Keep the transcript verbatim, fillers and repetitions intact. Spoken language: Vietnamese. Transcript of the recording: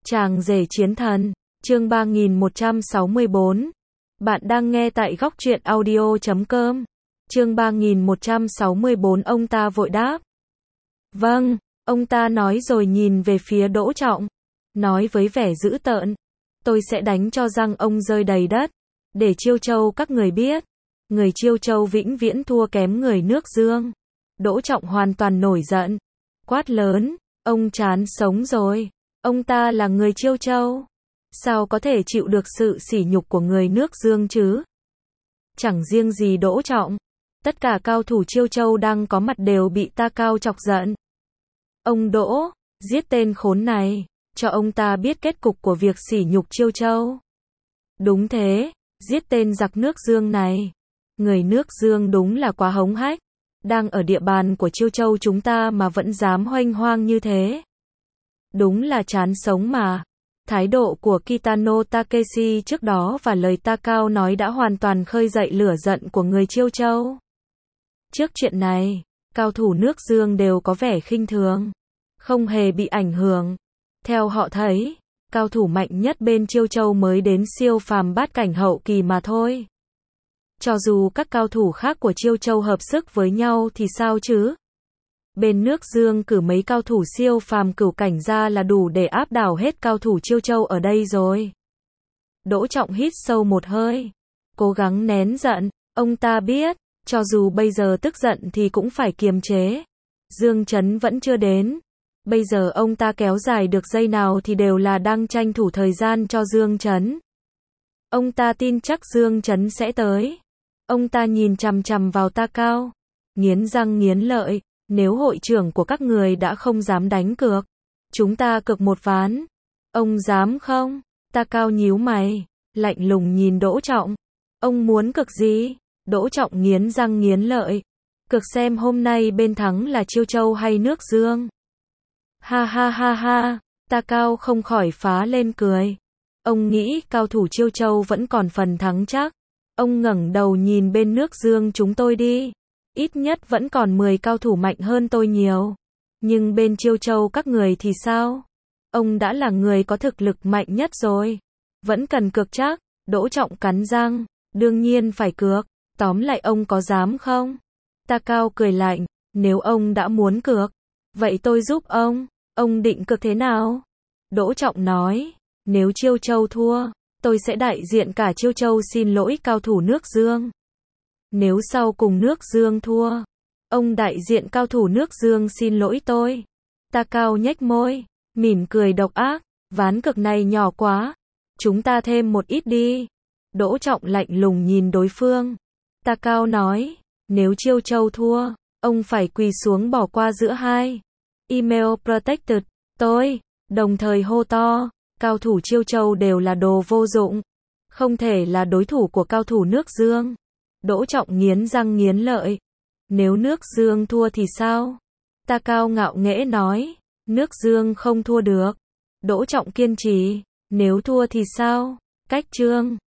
Chàng rể chiến thần, chương ba nghìn một trăm sáu mươi bốn. Bạn đang nghe tại góc truyện audio chấm com. Chương ba nghìn một trăm sáu mươi bốn. Ông ta vội đáp. Vâng, ông ta nói rồi nhìn về phía Đỗ Trọng, nói với vẻ dữ tợn. Tôi sẽ đánh cho răng ông rơi đầy đất, để Chiêu Châu các người biết. Người Chiêu Châu vĩnh viễn thua kém người nước Dương. Đỗ Trọng hoàn toàn nổi giận, quát lớn, ông chán sống rồi. Ông ta là người Chiêu Châu, sao có thể chịu được sự sỉ nhục của người nước Dương chứ? Chẳng riêng gì Đỗ Trọng, tất cả cao thủ Chiêu Châu đang có mặt đều bị ta cao chọc giận. Ông Đỗ, giết tên khốn này, cho ông ta biết kết cục của việc sỉ nhục Chiêu Châu. Đúng thế, giết tên giặc nước Dương này. Người nước Dương đúng là quá hống hách, đang ở địa bàn của Chiêu Châu chúng ta mà vẫn dám hoanh hoang như thế. Đúng là chán sống mà. Thái độ của Kitano Takeshi trước đó và lời Takao nói đã hoàn toàn khơi dậy lửa giận của người Chiêu Châu. Trước chuyện này, cao thủ nước Dương đều có vẻ khinh thường, không hề bị ảnh hưởng. Theo họ thấy, cao thủ mạnh nhất bên Chiêu Châu mới đến siêu phàm bát cảnh hậu kỳ mà thôi. Cho dù các cao thủ khác của Chiêu Châu hợp sức với nhau thì sao chứ? Bên nước Dương cử mấy cao thủ siêu phàm cửu cảnh ra là đủ để áp đảo hết cao thủ Chiêu Châu ở đây rồi. Đỗ Trọng hít sâu một hơi, cố gắng nén giận. Ông ta biết, cho dù bây giờ tức giận thì cũng phải kiềm chế. Dương Chấn vẫn chưa đến. Bây giờ ông ta kéo dài được giây nào thì đều là đang tranh thủ thời gian cho Dương Chấn. Ông ta tin chắc Dương Chấn sẽ tới. Ông ta nhìn chằm chằm vào Takao, nghiến răng nghiến lợi. Nếu hội trưởng của các người đã không dám đánh cược, chúng ta cược một ván. Ông dám không? Takao nhíu mày, lạnh lùng nhìn Đỗ Trọng. Ông muốn cược gì? Đỗ Trọng nghiến răng nghiến lợi. Cược xem hôm nay bên thắng là Chiêu Châu hay nước Dương. Ha ha ha ha, Takao không khỏi phá lên cười. Ông nghĩ cao thủ Chiêu Châu vẫn còn phần thắng chắc. Ông ngẩng đầu nhìn bên nước Dương chúng tôi đi. Ít nhất vẫn còn mười cao thủ mạnh hơn tôi nhiều. Nhưng bên Chiêu Châu các người thì sao? Ông đã là người có thực lực mạnh nhất rồi. Vẫn cần cược chắc. Đỗ Trọng cắn răng. Đương nhiên phải cược. Tóm lại ông có dám không? Takao cười lạnh. Nếu ông đã muốn cược, vậy tôi giúp ông. Ông định cược thế nào? Đỗ Trọng nói. Nếu Chiêu Châu thua, tôi sẽ đại diện cả Chiêu Châu xin lỗi cao thủ nước Dương. Nếu sau cùng nước Dương thua, ông đại diện cao thủ nước Dương xin lỗi tôi. Takao nhếch môi, mỉm cười độc ác. Ván cược này nhỏ quá, chúng ta thêm một ít đi. Đỗ Trọng lạnh lùng nhìn đối phương. Takao nói, nếu Chiêu Châu thua, ông phải quỳ xuống bỏ qua giữa hai. Email protected, tôi, đồng thời hô to, cao thủ Chiêu Châu đều là đồ vô dụng, không thể là đối thủ của cao thủ nước Dương. Đỗ Trọng nghiến răng nghiến lợi. Nếu nước Dương thua thì sao? Takao ngạo nghễ nói. Nước Dương không thua được. Đỗ Trọng kiên trì. Nếu thua thì sao? Cách chương.